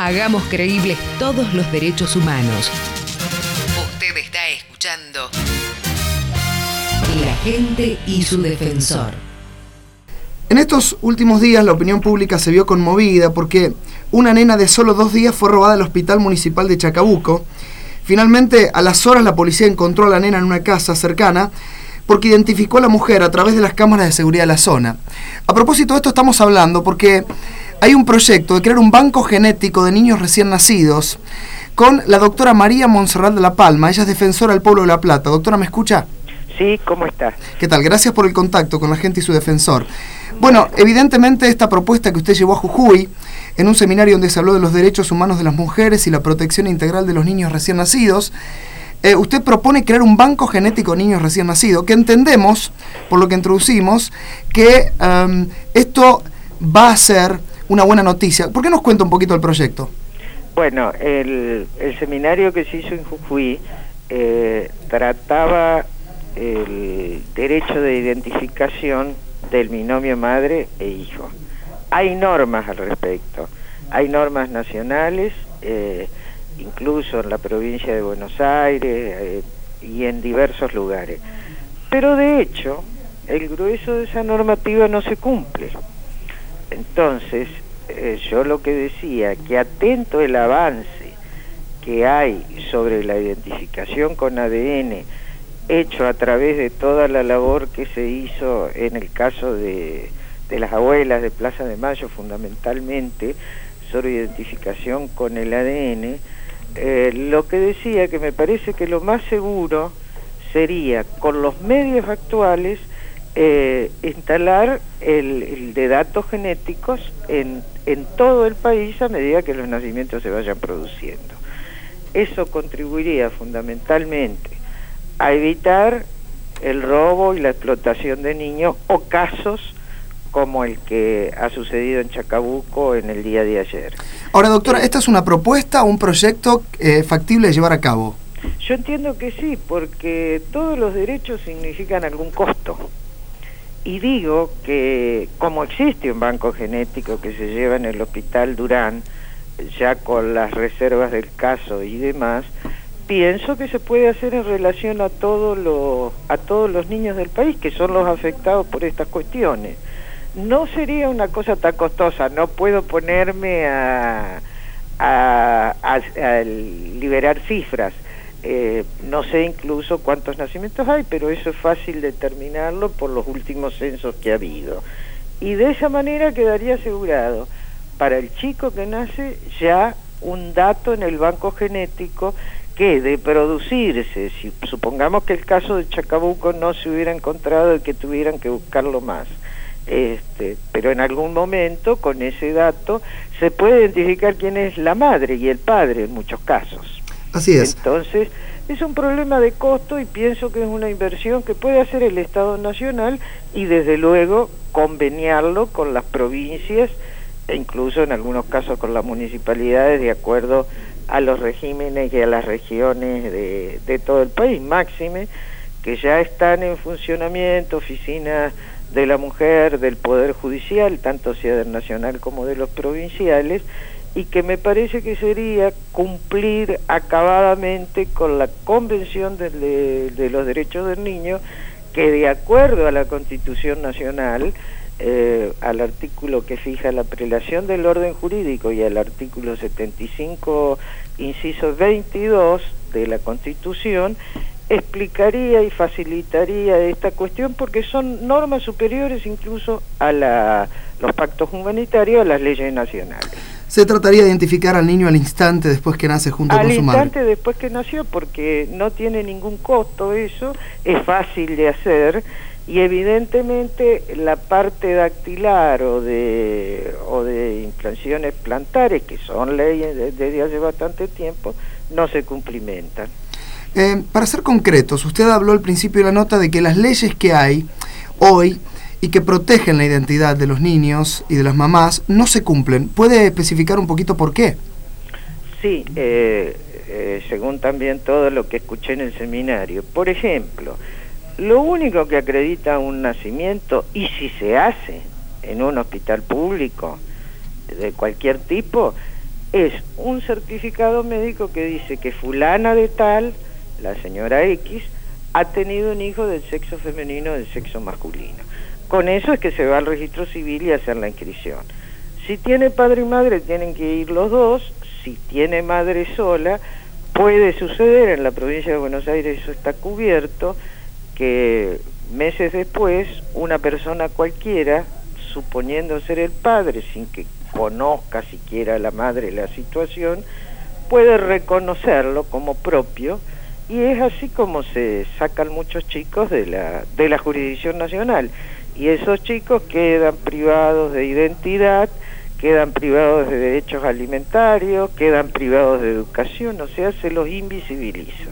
Hagamos creíbles todos los derechos humanos. Usted está escuchando La Gente y su Defensor. En estos últimos días la opinión pública se vio conmovida porque una nena de solo 2 días fue robada al Hospital Municipal de Chacabuco. Finalmente, a las horas la policía encontró a la nena en una casa cercana porque identificó a la mujer a través de las cámaras de seguridad de la zona. A propósito de esto estamos hablando porque hay un proyecto de crear un banco genético de niños recién nacidos con la doctora María Montserrat de la Palma. Ella es defensora del pueblo de La Plata. Doctora, ¿me escucha? Sí, ¿cómo está? ¿Qué tal? Gracias por el contacto con la gente y su defensor. Bueno, evidentemente esta propuesta que usted llevó a Jujuy, en un seminario donde se habló de los derechos humanos de las mujeres y la protección integral de los niños recién nacidos, usted propone crear un banco genético de niños recién nacidos, que entendemos, por lo que introducimos, que esto va a ser una buena noticia. ¿Por qué nos cuenta un poquito el proyecto? Bueno, el seminario que se hizo en Jujuy trataba el derecho de identificación del binomio madre e hijo. Hay normas al respecto, hay normas nacionales, incluso en la provincia de Buenos Aires y en diversos lugares. Pero de hecho, el grueso de esa normativa no se cumple. Entonces, yo lo que decía, que atento el avance que hay sobre la identificación con ADN, hecho a través de toda la labor que se hizo en el caso de las abuelas de Plaza de Mayo, fundamentalmente, sobre identificación con el ADN, lo que decía que me parece que lo más seguro sería, con los medios actuales, instalar el de datos genéticos en todo el país a medida que los nacimientos se vayan produciendo. Eso contribuiría fundamentalmente a evitar el robo y la explotación de niños o casos como el que ha sucedido en Chacabuco en el día de ayer. Ahora, doctora, ¿esta es una propuesta o un proyecto factible de llevar a cabo? Yo entiendo que sí, porque todos los derechos significan algún costo. Y digo que como existe un banco genético que se lleva en el Hospital Durán, ya con las reservas del caso y demás, pienso que se puede hacer en relación a todos los niños del país, que son los afectados por estas cuestiones. No sería una cosa tan costosa, no puedo ponerme a liberar cifras. No sé incluso cuántos nacimientos hay, pero eso es fácil determinarlo por los últimos censos que ha habido. Y de esa manera quedaría asegurado para el chico que nace ya un dato en el banco genético que, de producirse, si supongamos que el caso de Chacabuco no se hubiera encontrado y que tuvieran que buscarlo más, pero en algún momento con ese dato se puede identificar quién es la madre y el padre en muchos casos. Así es. Entonces, es un problema de costo y pienso que es una inversión que puede hacer el Estado Nacional y desde luego conveniarlo con las provincias e incluso en algunos casos con las municipalidades de acuerdo a los regímenes y a las regiones de todo el país, máxime que ya están en funcionamiento oficinas de la mujer, del Poder Judicial, tanto sea del nacional como de los provinciales, y que me parece que sería cumplir acabadamente con la Convención de los Derechos del Niño, que de acuerdo a la Constitución Nacional, al artículo que fija la prelación del orden jurídico y al artículo 75, inciso 22 de la Constitución, explicaría y facilitaría esta cuestión porque son normas superiores incluso a los pactos humanitarios, a las leyes nacionales. Se trataría de identificar al niño al instante después que nace junto con su madre. Al instante después que nació, porque no tiene ningún costo eso, es fácil de hacer y evidentemente la parte dactilar o de implantaciones plantares, que son leyes desde hace bastante tiempo, no se cumplimentan. Para ser concretos, usted habló al principio de la nota de que las leyes que hay hoy y que protegen la identidad de los niños y de las mamás no se cumplen. ¿Puede especificar un poquito por qué? Sí, según también todo lo que escuché en el seminario. Por ejemplo, lo único que acredita un nacimiento, y si se hace en un hospital público de cualquier tipo, es un certificado médico que dice que fulana de tal, la señora X, ha tenido un hijo del sexo femenino o del sexo masculino. Con eso es que se va al registro civil y hacer la inscripción. Si tiene padre y madre, tienen que ir los dos. Si tiene madre sola, puede suceder, en la provincia de Buenos Aires eso está cubierto, que meses después una persona cualquiera, suponiendo ser el padre, sin que conozca siquiera la madre la situación, puede reconocerlo como propio, y es así como se sacan muchos chicos de la jurisdicción nacional, y esos chicos quedan privados de identidad, quedan privados de derechos alimentarios, quedan privados de educación, o sea, se los invisibiliza,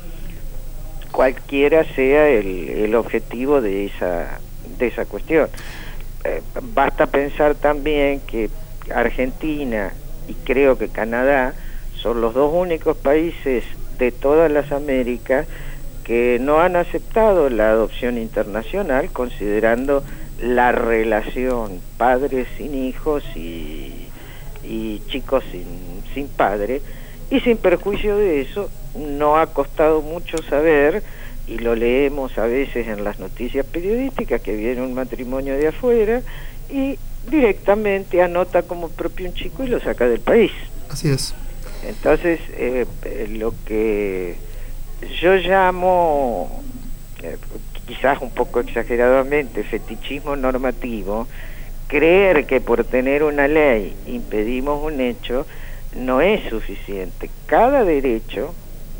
cualquiera sea el objetivo de esa cuestión. Basta pensar también que Argentina y creo que Canadá son los dos únicos países de todas las Américas que no han aceptado la adopción internacional, considerando la relación padres sin hijos y chicos sin padre, y sin perjuicio de eso, no ha costado mucho saber, y lo leemos a veces en las noticias periodísticas, que viene un matrimonio de afuera y directamente anota como propio un chico y lo saca del país. Así es. Entonces, lo que yo llamo, quizás un poco exageradamente, fetichismo normativo, creer que por tener una ley impedimos un hecho, no es suficiente. Cada derecho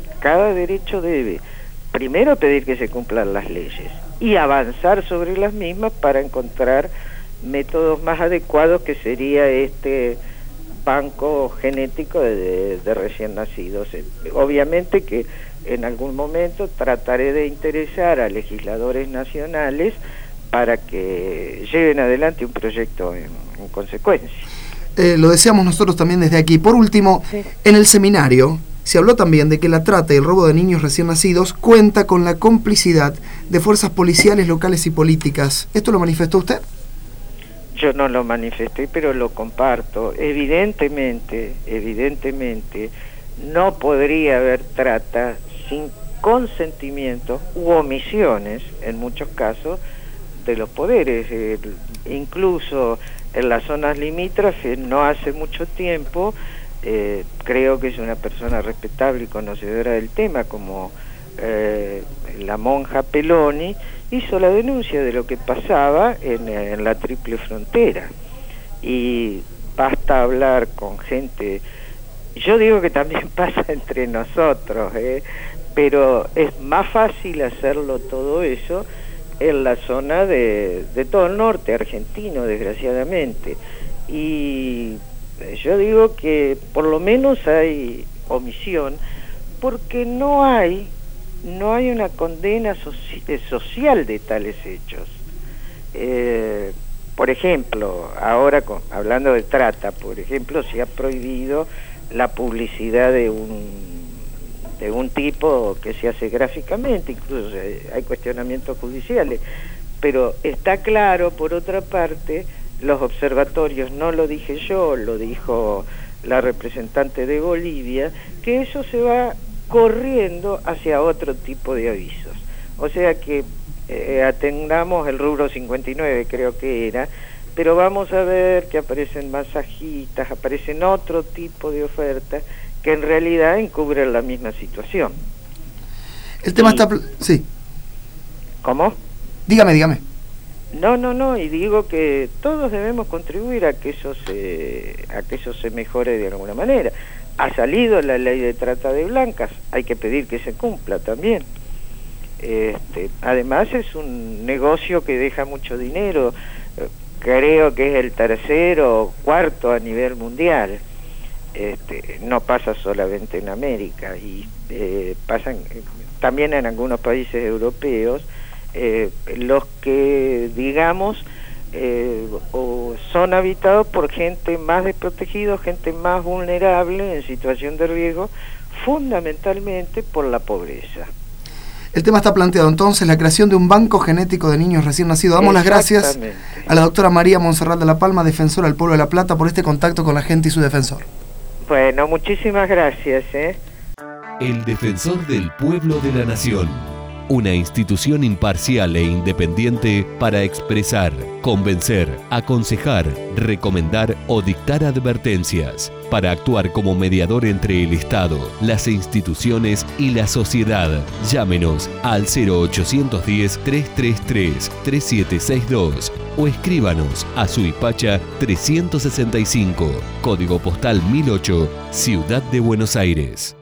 debe primero pedir que se cumplan las leyes y avanzar sobre las mismas para encontrar métodos más adecuados, que sería este banco genético de recién nacidos. Obviamente que en algún momento trataré de interesar a legisladores nacionales para que lleven adelante un proyecto en consecuencia. Lo deseamos nosotros también desde aquí. Por último, sí, en el seminario se habló también de que la trata y el robo de niños recién nacidos cuenta con la complicidad de fuerzas policiales, locales y políticas. ¿Esto lo manifestó usted? Yo no lo manifesté, pero lo comparto. Evidentemente, no podría haber trata sin consentimiento u omisiones, en muchos casos, de los poderes. Incluso en las zonas limítrofes, no hace mucho tiempo, creo que es una persona respetable y conocedora del tema, como la monja Peloni, hizo la denuncia de lo que pasaba en la triple frontera. Y basta hablar con gente, yo digo que también pasa entre nosotros, pero es más fácil hacerlo todo eso en la zona de todo el norte argentino, desgraciadamente. Y yo digo que por lo menos hay omisión, porque no hay una condena social de tales hechos. Por ejemplo, ahora hablando de trata, por ejemplo, se ha prohibido la publicidad de un tipo que se hace gráficamente, incluso hay cuestionamientos judiciales, pero está claro, por otra parte, los observatorios, no lo dije yo, lo dijo la representante de Bolivia, que eso se va corriendo hacia otro tipo de avisos. O sea que atendamos el rubro 59, creo que era, pero vamos a ver que aparecen masajistas, aparecen otro tipo de ofertas que en realidad encubren la misma situación. El tema está... Sí. ¿Cómo? Dígame. No, y digo que todos debemos contribuir a que eso se mejore de alguna manera. Ha salido la ley de trata de blancas, hay que pedir que se cumpla también. Además es un negocio que deja mucho dinero, creo que es el tercero o cuarto a nivel mundial. No pasa solamente en América, y pasan también en algunos países europeos, los que digamos o son habitados por gente más desprotegida, gente más vulnerable, en situación de riesgo, fundamentalmente por la pobreza. El tema está planteado entonces, la creación de un banco genético de niños recién nacidos. Damos las gracias a la doctora María Monserrat de la Palma, defensora del Pueblo de La Plata, por este contacto con la gente y su defensor. Bueno, muchísimas gracias. El Defensor del Pueblo de la Nación. Una institución imparcial e independiente para expresar, convencer, aconsejar, recomendar o dictar advertencias, para actuar como mediador entre el Estado, las instituciones y la sociedad. Llámenos al 0810-333-3762 o escríbanos a Suipacha 365, código postal 1008, Ciudad de Buenos Aires.